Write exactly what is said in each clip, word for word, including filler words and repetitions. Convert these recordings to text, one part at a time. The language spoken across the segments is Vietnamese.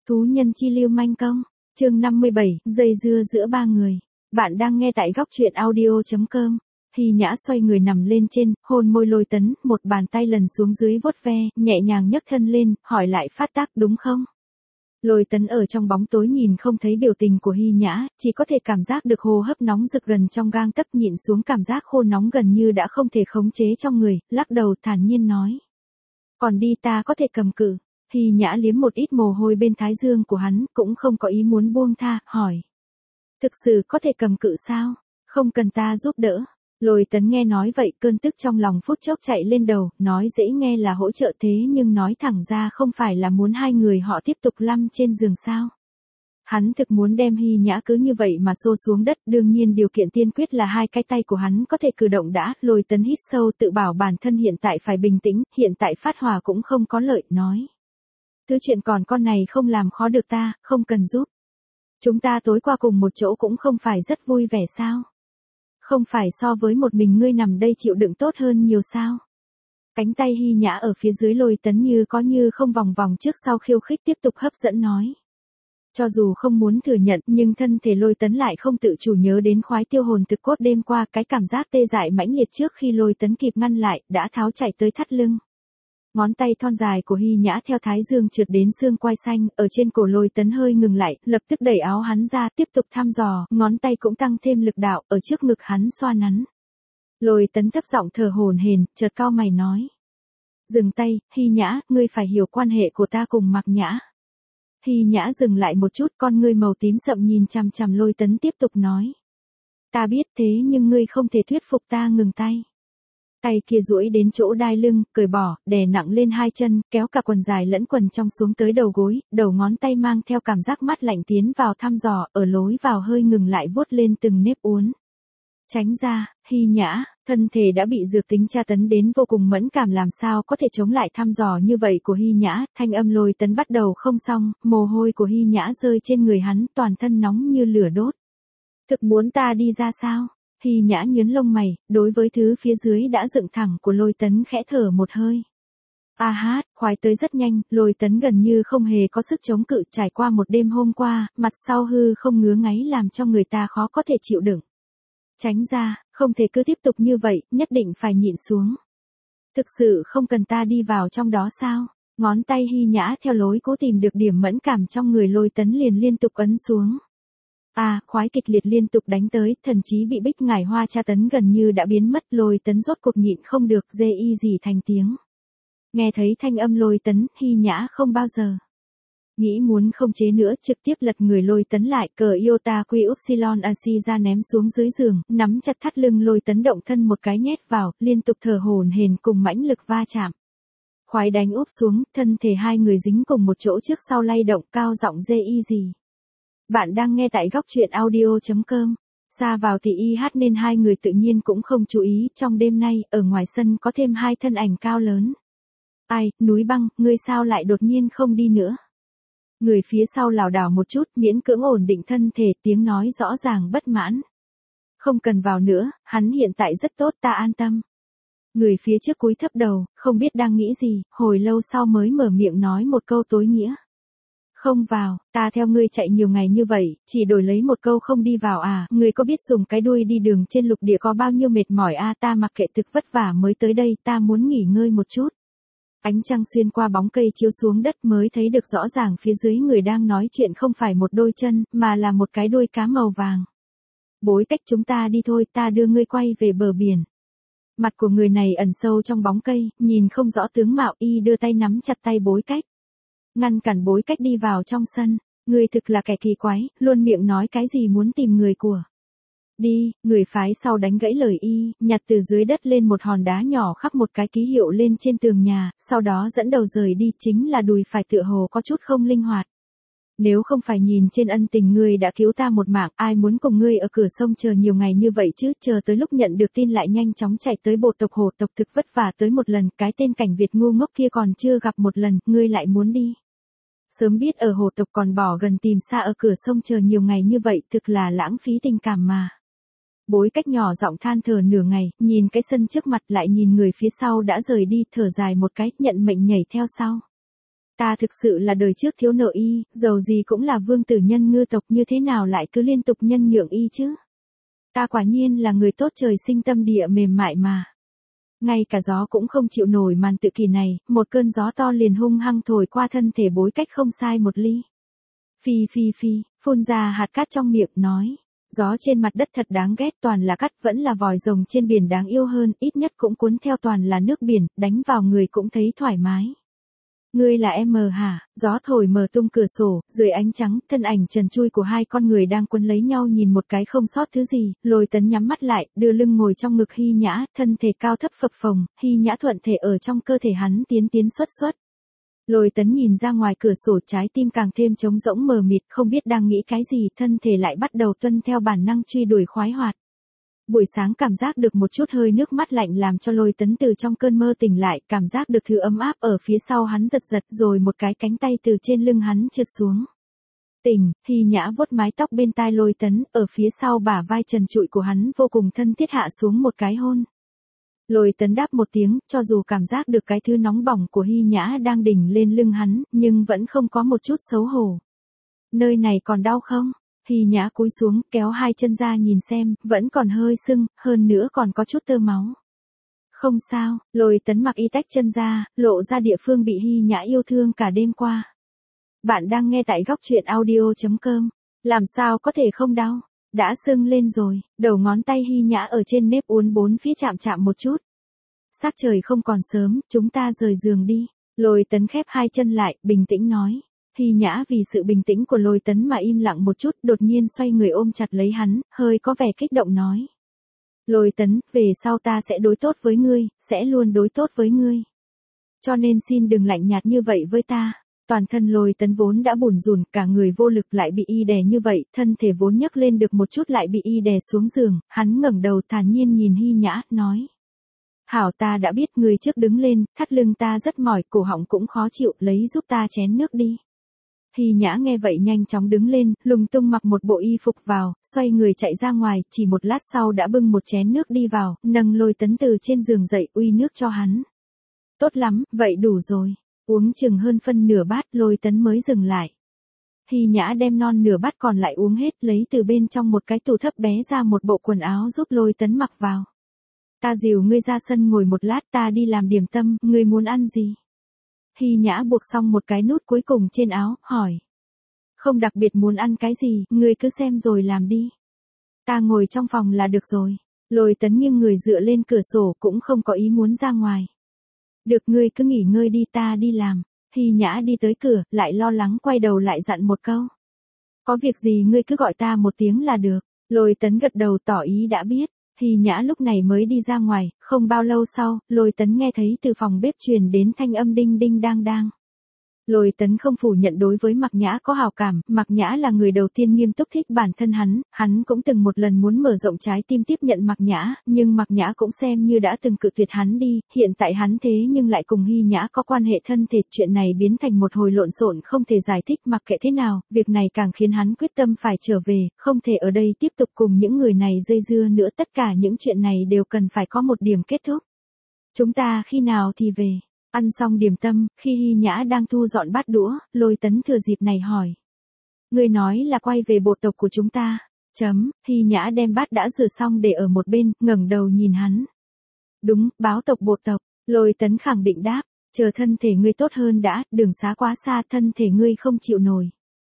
Thú nhân chi lưu manh công, chương năm mươi bảy, dây dưa giữa ba người. Bạn đang nghe tại góc truyện audio chấm com. Hy Nhã xoay người nằm lên trên, hôn môi Lôi Tấn, một bàn tay lần xuống dưới vuốt ve, nhẹ nhàng nhấc thân lên, hỏi lại phát tác đúng không? Lôi Tấn ở trong bóng tối nhìn không thấy biểu tình của Hy Nhã, chỉ có thể cảm giác được hô hấp nóng rực gần trong gang tấc, nhịn xuống cảm giác khô nóng gần như đã không thể khống chế trong người, lắc đầu thản nhiên nói. Còn đi ta có thể cầm cự. Hy Nhã liếm một ít mồ hôi bên thái dương của hắn, cũng không có ý muốn buông tha, hỏi. Thực sự có thể cầm cự sao? Không cần ta giúp đỡ. Lôi Tấn nghe nói vậy, cơn tức trong lòng phút chốc chạy lên đầu, nói dễ nghe là hỗ trợ thế nhưng nói thẳng ra không phải là muốn hai người họ tiếp tục lăn trên giường sao. Hắn thực muốn đem Hy Nhã cứ như vậy mà xô xuống đất, đương nhiên điều kiện tiên quyết là hai cái tay của hắn có thể cử động đã. Lôi Tấn hít sâu tự bảo bản thân hiện tại phải bình tĩnh, hiện tại phát hỏa cũng không có lợi, nói. Thứ chuyện còn con này không làm khó được ta, không cần giúp. Chúng ta tối qua cùng một chỗ cũng không phải rất vui vẻ sao? Không phải so với một mình ngươi nằm đây chịu đựng tốt hơn nhiều sao? Cánh tay Hy Nhã ở phía dưới Lôi Tấn như có như không vòng vòng trước sau khiêu khích tiếp tục hấp dẫn nói. Cho dù không muốn thừa nhận nhưng thân thể Lôi Tấn lại không tự chủ nhớ đến khoái tiêu hồn thực cốt đêm qua, cái cảm giác tê dại mãnh liệt trước khi Lôi Tấn kịp ngăn lại, đã tháo chạy tới thắt lưng. Ngón tay thon dài của Hy Nhã theo thái dương trượt đến xương quai xanh, ở trên cổ Lôi Tấn hơi ngừng lại, lập tức đẩy áo hắn ra, tiếp tục thăm dò, ngón tay cũng tăng thêm lực đạo, ở trước ngực hắn xoa nắn. Lôi Tấn thấp giọng thở hổn hển, chợt cau mày nói. Dừng tay, Hy Nhã, ngươi phải hiểu quan hệ của ta cùng Mạc Nhã. Hy Nhã dừng lại một chút, con ngươi màu tím sậm nhìn chằm chằm Lôi Tấn tiếp tục nói. Ta biết thế nhưng ngươi không thể thuyết phục ta ngừng tay. Tay kia duỗi đến chỗ đai lưng, cởi bỏ, đè nặng lên hai chân, kéo cả quần dài lẫn quần trong xuống tới đầu gối, đầu ngón tay mang theo cảm giác mát lạnh tiến vào thăm dò, ở lối vào hơi ngừng lại vuốt lên từng nếp uốn. Tránh ra, Hy Nhã, thân thể đã bị dược tính tra tấn đến vô cùng mẫn cảm, làm sao có thể chống lại thăm dò như vậy của Hy Nhã. Thanh âm Lôi Tấn bắt đầu không xong, mồ hôi của Hy Nhã rơi trên người hắn, toàn thân nóng như lửa đốt. Thực muốn ta đi ra sao? Hy Nhã nhướng lông mày, đối với thứ phía dưới đã dựng thẳng của Lôi Tấn khẽ thở một hơi. A hát, khoái tới rất nhanh, Lôi Tấn gần như không hề có sức chống cự, trải qua một đêm hôm qua, mặt sau hư không ngứa ngáy làm cho người ta khó có thể chịu đựng. Tránh ra, không thể cứ tiếp tục như vậy, nhất định phải nhịn xuống. Thực sự không cần ta đi vào trong đó sao? Ngón tay Hy Nhã theo lối cố tìm được điểm mẫn cảm trong người Lôi Tấn liền liên tục ấn xuống. À, khoái kịch liệt liên tục đánh tới, thần chí bị bích ngải hoa tra tấn gần như đã biến mất. Lôi Tấn rốt cuộc nhịn không được, dê y gì thành tiếng. Nghe thấy thanh âm Lôi Tấn, Hy Nhã không bao giờ nghĩ muốn không chế nữa, trực tiếp lật người Lôi Tấn lại, cờ iota quy upsilon ac ra ném xuống dưới giường, nắm chặt thắt lưng Lôi Tấn, động thân một cái nhét vào, liên tục thở hổn hển cùng mãnh lực va chạm. Khoái đánh úp xuống, thân thể hai người dính cùng một chỗ trước sau lay động, cao giọng dê y gì. Bạn đang nghe tại góc truyện audio chấm com. Xa vào thì y hát nên hai người tự nhiên cũng không chú ý, trong đêm nay, ở ngoài sân có thêm hai thân ảnh cao lớn. Ai, núi băng, ngươi sao lại đột nhiên không đi nữa? Người phía sau lảo đảo một chút, miễn cưỡng ổn định thân thể, tiếng nói rõ ràng bất mãn. Không cần vào nữa, hắn hiện tại rất tốt, ta an tâm. Người phía trước cúi thấp đầu, không biết đang nghĩ gì, hồi lâu sau mới mở miệng nói một câu tối nghĩa. Không vào, ta theo ngươi chạy nhiều ngày như vậy, chỉ đổi lấy một câu không đi vào à, ngươi có biết dùng cái đuôi đi đường trên lục địa có bao nhiêu mệt mỏi à, ta mặc kệ thực vất vả mới tới đây, ta muốn nghỉ ngơi một chút. Ánh trăng xuyên qua bóng cây chiếu xuống đất mới thấy được rõ ràng phía dưới người đang nói chuyện không phải một đôi chân, mà là một cái đuôi cá màu vàng. Bối cách chúng ta đi thôi, ta đưa ngươi quay về bờ biển. Mặt của người này ẩn sâu trong bóng cây, nhìn không rõ tướng mạo, y đưa tay nắm chặt tay Bối Cách. Ngăn cản Bối Cách đi vào trong sân, người thực là kẻ kỳ quái, luôn miệng nói cái gì muốn tìm người của. Đi, người phái sau đánh gãy lời y, nhặt từ dưới đất lên một hòn đá nhỏ khắc một cái ký hiệu lên trên tường nhà, sau đó dẫn đầu rời đi, chính là đùi phải tựa hồ có chút không linh hoạt. Nếu không phải nhìn trên ân tình ngươi đã cứu ta một mạng, ai muốn cùng ngươi ở cửa sông chờ nhiều ngày như vậy chứ, chờ tới lúc nhận được tin lại nhanh chóng chạy tới bộ tộc Hồ tộc, thực vất vả tới một lần, cái tên Cảnh Việt ngu ngốc kia còn chưa gặp một lần, ngươi lại muốn đi. Sớm biết ở Hồ tộc còn bỏ gần tìm xa ở cửa sông chờ nhiều ngày như vậy, thực là lãng phí tình cảm mà. Bối Cách nhỏ giọng than thở nửa ngày, nhìn cái sân trước mặt lại nhìn người phía sau đã rời đi, thở dài một cái, nhận mệnh nhảy theo sau. Ta thực sự là đời trước thiếu nợ y, dầu gì cũng là vương tử nhân ngư tộc, như thế nào lại cứ liên tục nhân nhượng y chứ? Ta quả nhiên là người tốt trời sinh tâm địa mềm mại mà. Ngay cả gió cũng không chịu nổi màn tự kỷ này, một cơn gió to liền hung hăng thổi qua thân thể bối cách không sai một ly. Phi phi phi, phun ra hạt cát trong miệng nói. Gió trên mặt đất thật đáng ghét, toàn là cát, vẫn là vòi rồng trên biển đáng yêu hơn, ít nhất cũng cuốn theo toàn là nước biển, đánh vào người cũng thấy thoải mái. Ngươi là em mờ hả? Gió thổi mở tung cửa sổ, dưới ánh trắng, thân ảnh trần trụi của hai con người đang quấn lấy nhau nhìn một cái không sót thứ gì. Lôi Tấn nhắm mắt lại, đưa lưng ngồi trong ngực Hy Nhã, thân thể cao thấp phập phồng, Hy Nhã thuận thể ở trong cơ thể hắn tiến tiến xuất xuất. Lôi Tấn nhìn ra ngoài cửa sổ, trái tim càng thêm trống rỗng mờ mịt, không biết đang nghĩ cái gì, thân thể lại bắt đầu tuân theo bản năng truy đuổi khoái hoạt. Buổi sáng cảm giác được một chút hơi nước mắt lạnh làm cho Lôi Tấn từ trong cơn mơ tỉnh lại, cảm giác được thứ ấm áp ở phía sau hắn giật giật, rồi một cái cánh tay từ trên lưng hắn trượt xuống. Tỉnh, Hy Nhã vuốt mái tóc bên tai Lôi Tấn, ở phía sau bả vai trần trụi của hắn vô cùng thân thiết hạ xuống một cái hôn. Lôi Tấn đáp một tiếng, cho dù cảm giác được cái thứ nóng bỏng của Hy Nhã đang đỉnh lên lưng hắn, nhưng vẫn không có một chút xấu hổ. Nơi này còn đau không? Hy Nhã cúi xuống, kéo hai chân ra nhìn xem, vẫn còn hơi sưng, hơn nữa còn có chút tơ máu. Không sao, Lôi Tấn mặc y tách chân ra, lộ ra địa phương bị Hy Nhã yêu thương cả đêm qua. Bạn đang nghe tại góc truyện audio chấm com. Làm sao có thể không đau? Đã sưng lên rồi, đầu ngón tay Hy Nhã ở trên nếp uốn bốn phía chạm chạm một chút. Sắc trời không còn sớm, chúng ta rời giường đi. Lôi Tấn khép hai chân lại, bình tĩnh nói. Hy Nhã vì sự bình tĩnh của Lôi Tấn mà im lặng một chút, đột nhiên xoay người ôm chặt lấy hắn, hơi có vẻ kích động nói. Lôi Tấn, về sau ta sẽ đối tốt với ngươi, sẽ luôn đối tốt với ngươi. Cho nên xin đừng lạnh nhạt như vậy với ta. Toàn thân Lôi Tấn vốn đã bủn rủn, cả người vô lực lại bị y đè như vậy, thân thể vốn nhấc lên được một chút lại bị y đè xuống giường, hắn ngẩng đầu thản nhiên nhìn Hy Nhã, nói. Hảo, ta đã biết, người trước đứng lên, thắt lưng ta rất mỏi, cổ họng cũng khó chịu, lấy giúp ta chén nước đi. Hy Nhã nghe vậy nhanh chóng đứng lên, lùng tung mặc một bộ y phục vào, xoay người chạy ra ngoài, chỉ một lát sau đã bưng một chén nước đi vào, nâng Lôi Tấn từ trên giường dậy, uy nước cho hắn. Tốt lắm, vậy đủ rồi. Uống chừng hơn phân nửa bát, Lôi Tấn mới dừng lại. Hy Nhã đem non nửa bát còn lại uống hết, lấy từ bên trong một cái tủ thấp bé ra một bộ quần áo giúp Lôi Tấn mặc vào. Ta dìu ngươi ra sân ngồi một lát, ta đi làm điểm tâm, ngươi muốn ăn gì? Hy Nhã buộc xong một cái nút cuối cùng trên áo, hỏi. Không đặc biệt muốn ăn cái gì, ngươi cứ xem rồi làm đi. Ta ngồi trong phòng là được rồi. Lôi Tấn nghiêng người dựa lên cửa sổ, cũng không có ý muốn ra ngoài. Được, ngươi cứ nghỉ ngơi đi, ta đi làm. Hy Nhã đi tới cửa, lại lo lắng quay đầu lại dặn một câu. Có việc gì ngươi cứ gọi ta một tiếng là được. Lôi Tấn gật đầu tỏ ý đã biết. Hy Nhã lúc này mới đi ra ngoài, không bao lâu sau, Lôi Tấn nghe thấy từ phòng bếp truyền đến thanh âm đinh đinh đang đang. Lôi Tấn không phủ nhận đối với Mạc Nhã có hào cảm, Mạc Nhã là người đầu tiên nghiêm túc thích bản thân hắn, hắn cũng từng một lần muốn mở rộng trái tim tiếp nhận Mạc Nhã, nhưng Mạc Nhã cũng xem như đã từng cự tuyệt hắn đi, hiện tại hắn thế nhưng lại cùng Hy Nhã có quan hệ thân thể, chuyện này biến thành một hồi lộn xộn không thể giải thích, mặc kệ thế nào, việc này càng khiến hắn quyết tâm phải trở về, không thể ở đây tiếp tục cùng những người này dây dưa nữa, tất cả những chuyện này đều cần phải có một điểm kết thúc. Chúng ta khi nào thì về? Ăn xong điểm tâm, khi Hy Nhã đang thu dọn bát đũa, Lôi Tấn thừa dịp này hỏi. Ngươi nói là quay về bộ tộc của chúng ta. Chấm, Hy Nhã đem bát đã rửa xong để ở một bên, ngẩng đầu nhìn hắn. Đúng, báo tộc bộ tộc, Lôi Tấn khẳng định đáp, chờ thân thể ngươi tốt hơn đã, đường xá quá xa, thân thể ngươi không chịu nổi.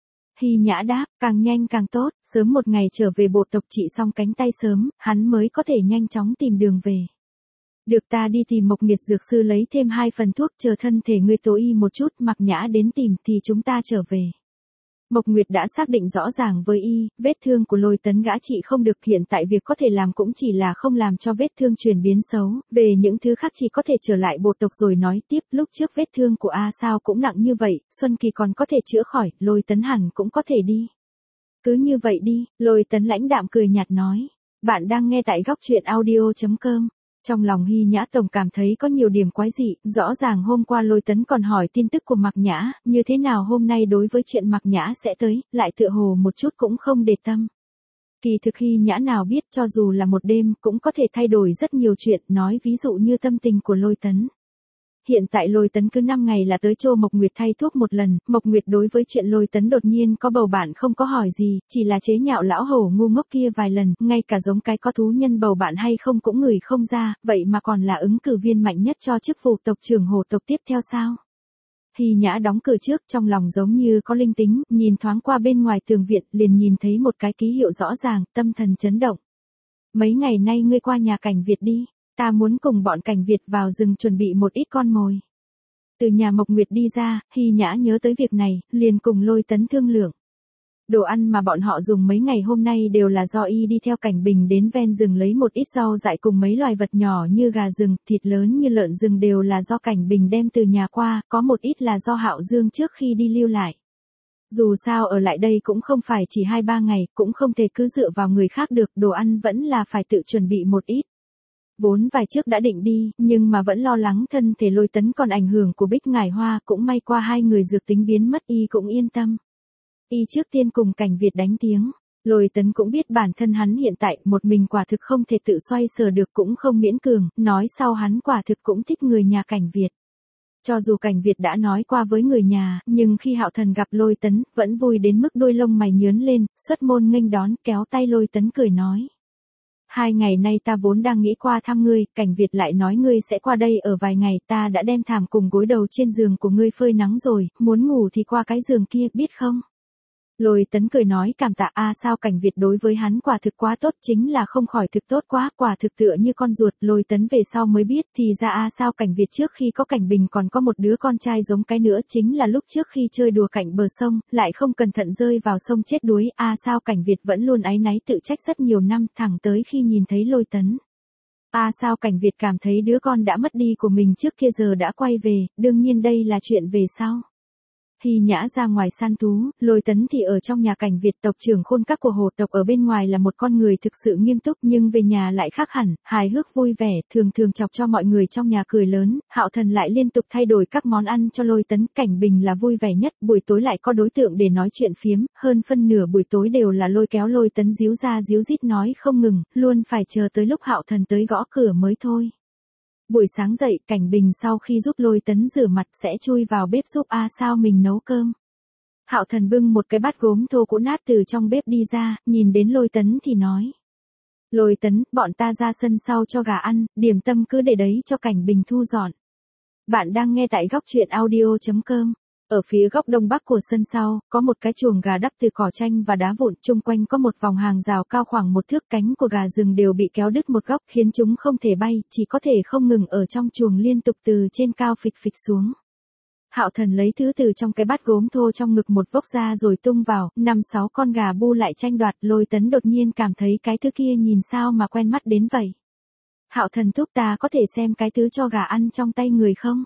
Hy Nhã đáp, càng nhanh càng tốt, sớm một ngày trở về bộ tộc trị xong cánh tay sớm, hắn mới có thể nhanh chóng tìm đường về. Được, ta đi tìm Mộc Nghiệt dược sư lấy thêm hai phần thuốc, chờ thân thể ngươi tối y một chút, Mạc Nhã đến tìm thì chúng ta trở về. Mộc Nguyệt đã xác định rõ ràng với y, vết thương của Lôi Tấn gã trị không được, hiện tại việc có thể làm cũng chỉ là không làm cho vết thương chuyển biến xấu, về những thứ khác chỉ có thể trở lại bộ tộc rồi nói tiếp, lúc trước vết thương của A sao cũng nặng như vậy, Xuân Kỳ còn có thể chữa khỏi, Lôi Tấn hẳn cũng có thể đi. Cứ như vậy đi, Lôi Tấn lãnh đạm cười nhạt nói. Bạn đang nghe tại góc truyện audio chấm com. Trong lòng Hy Nhã tổng cảm thấy có nhiều điểm quái dị, rõ ràng hôm qua Lôi Tấn còn hỏi tin tức của Mạc Nhã, như thế nào hôm nay đối với chuyện Mạc Nhã sẽ tới, lại tựa hồ một chút cũng không để tâm. Kỳ thực Hy Nhã nào biết cho dù là một đêm cũng có thể thay đổi rất nhiều chuyện, nói ví dụ như tâm tình của Lôi Tấn. hiện tại Lôi Tấn cứ năm ngày là tới Châu Mộc Nguyệt thay thuốc một lần, Mộc Nguyệt đối với chuyện Lôi Tấn đột nhiên có bầu bạn không có hỏi gì, chỉ là chế nhạo lão hổ ngu ngốc kia vài lần, ngay cả giống cái có thú nhân bầu bạn hay không cũng ngửi không ra, vậy mà còn là ứng cử viên mạnh nhất cho chức vụ tộc trưởng hổ tộc tiếp theo sao? Hy Nhã đóng cửa trước, trong lòng giống như có linh tính, nhìn thoáng qua bên ngoài tường viện, liền nhìn thấy một cái ký hiệu rõ ràng, tâm thần chấn động. Mấy ngày nay ngươi qua nhà Cảnh Việt đi, ta muốn cùng bọn Cảnh Việt vào rừng chuẩn bị một ít con mồi. Từ nhà Mộc Nguyệt đi ra, Hy Nhã nhớ tới việc này, liền cùng Lôi Tấn thương lượng. Đồ ăn mà bọn họ dùng mấy ngày hôm nay đều là do y đi theo Cảnh Bình đến ven rừng lấy một ít rau dại cùng mấy loài vật nhỏ như gà rừng, thịt lớn như lợn rừng đều là do Cảnh Bình đem từ nhà qua, có một ít là do Hạo Dương trước khi đi lưu lại. Dù sao ở lại đây cũng không phải chỉ hai ba ngày, cũng không thể cứ dựa vào người khác được, đồ ăn vẫn là phải tự chuẩn bị một ít. Vốn vài trước đã định đi, nhưng mà vẫn lo lắng thân thể Lôi Tấn còn ảnh hưởng của Bích Ngải Hoa, cũng may qua hai người dược tính biến mất y cũng yên tâm. Y trước tiên cùng Cảnh Việt đánh tiếng, Lôi Tấn cũng biết bản thân hắn hiện tại một mình quả thực không thể tự xoay sở được cũng không miễn cường, nói sau hắn quả thực cũng thích người nhà Cảnh Việt. Cho dù Cảnh Việt đã nói qua với người nhà, nhưng khi Hạo Thần gặp Lôi Tấn, vẫn vui đến mức đôi lông mày nhướng lên, xuất môn nghênh đón, kéo tay Lôi Tấn cười nói. Hai ngày nay ta vốn đang nghĩ qua thăm ngươi, Cảnh Việt lại nói ngươi sẽ qua đây ở vài ngày, ta đã đem thảm cùng gối đầu trên giường của ngươi phơi nắng rồi, muốn ngủ thì qua cái giường kia, biết không? Lôi Tấn cười nói cảm tạ a sao Cảnh Việt đối với hắn quả thực quá tốt, chính là không khỏi thực tốt quá, quả thực tựa như con ruột. Lôi Tấn về sau mới biết thì ra a sao Cảnh Việt trước khi có Cảnh Bình còn có một đứa con trai giống cái nữa, chính là lúc trước khi chơi đùa cạnh bờ sông, lại không cẩn thận rơi vào sông chết đuối, a sao Cảnh Việt vẫn luôn áy náy tự trách rất nhiều năm, thẳng tới khi nhìn thấy Lôi Tấn. A sao Cảnh Việt cảm thấy đứa con đã mất đi của mình trước kia giờ đã quay về, đương nhiên đây là chuyện về sau. Hy Nhã ra ngoài săn thú, Lôi Tấn thì ở trong nhà Cảnh Việt, tộc trưởng khôn các của hồ tộc ở bên ngoài là một con người thực sự nghiêm túc nhưng về nhà lại khác hẳn, hài hước vui vẻ, thường thường chọc cho mọi người trong nhà cười lớn. Hạo Thần lại liên tục thay đổi các món ăn cho Lôi Tấn, Cảnh Bình là vui vẻ nhất, buổi tối lại có đối tượng để nói chuyện phiếm, hơn phân nửa buổi tối đều là lôi kéo Lôi Tấn díu ra díu dít nói không ngừng, luôn phải chờ tới lúc Hạo Thần tới gõ cửa mới thôi. Buổi sáng dậy, Cảnh Bình sau khi giúp Lôi Tấn rửa mặt sẽ chui vào bếp giúp A sao mình nấu cơm. Hạo Thần bưng một cái bát gốm thô cũ nát từ trong bếp đi ra, nhìn đến Lôi Tấn thì nói. Lôi Tấn, bọn ta ra sân sau cho gà ăn, điểm tâm cứ để đấy cho Cảnh Bình thu dọn. Bạn đang nghe tại góc truyện audio chấm com. Ở phía góc đông bắc của sân sau, có một cái chuồng gà đắp từ cỏ tranh và đá vụn, chung quanh có một vòng hàng rào cao khoảng một thước, cánh của gà rừng đều bị kéo đứt một góc, khiến chúng không thể bay, chỉ có thể không ngừng ở trong chuồng liên tục từ trên cao phịch phịch xuống. Hạo Thần lấy thứ từ trong cái bát gốm thô trong ngực một vốc ra rồi tung vào, năm sáu con gà bu lại tranh đoạt. Lôi Tấn đột nhiên cảm thấy cái thứ kia nhìn sao mà quen mắt đến vậy. Hạo Thần thúc, ta có thể xem cái thứ cho gà ăn trong tay người không?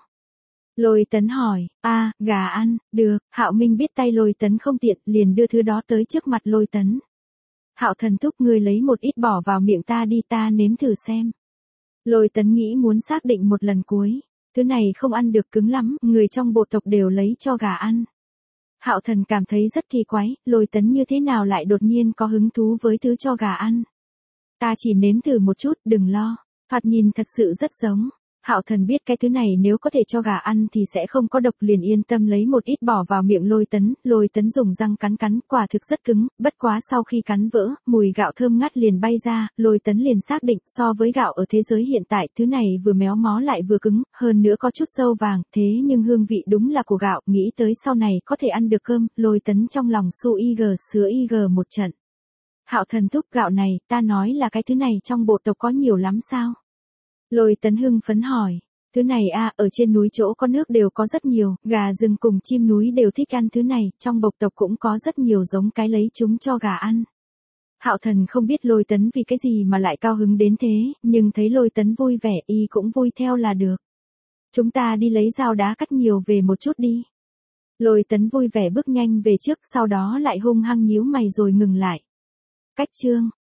Lôi Tấn hỏi, a, gà ăn, được. Hạo Minh biết tay Lôi Tấn không tiện, liền đưa thứ đó tới trước mặt Lôi Tấn. Hạo Thần thúc, ngươi lấy một ít bỏ vào miệng ta đi, ta nếm thử xem. Lôi Tấn nghĩ muốn xác định một lần cuối. Thứ này không ăn được, cứng lắm, người trong bộ tộc đều lấy cho gà ăn. Hạo Thần cảm thấy rất kỳ quái, Lôi Tấn như thế nào lại đột nhiên có hứng thú với thứ cho gà ăn. Ta chỉ nếm thử một chút, đừng lo. Thoạt nhìn thật sự rất giống. Hạo Thần biết cái thứ này nếu có thể cho gà ăn thì sẽ không có độc, liền yên tâm lấy một ít bỏ vào miệng Lôi Tấn. Lôi Tấn dùng răng cắn cắn, quả thực rất cứng, bất quá sau khi cắn vỡ, mùi gạo thơm ngát liền bay ra. Lôi Tấn liền xác định so với gạo ở thế giới hiện tại, thứ này vừa méo mó lại vừa cứng, hơn nữa có chút sâu vàng, thế nhưng hương vị đúng là của gạo, nghĩ tới sau này có thể ăn được cơm. Lôi Tấn trong lòng su y gờ sứa y gờ một trận. Hạo Thần thúc, gạo này, ta nói là cái thứ này trong bộ tộc có nhiều lắm sao? Lôi Tấn hưng phấn hỏi, thứ này a, à, ở trên núi chỗ có nước đều có rất nhiều, gà rừng cùng chim núi đều thích ăn thứ này, trong bộc tộc cũng có rất nhiều giống cái lấy chúng cho gà ăn. Hạo Thần không biết Lôi Tấn vì cái gì mà lại cao hứng đến thế, nhưng thấy Lôi Tấn vui vẻ y cũng vui theo là được. Chúng ta đi lấy dao đá cắt nhiều về một chút đi. Lôi Tấn vui vẻ bước nhanh về trước, sau đó lại hung hăng nhíu mày rồi ngừng lại. Cách chương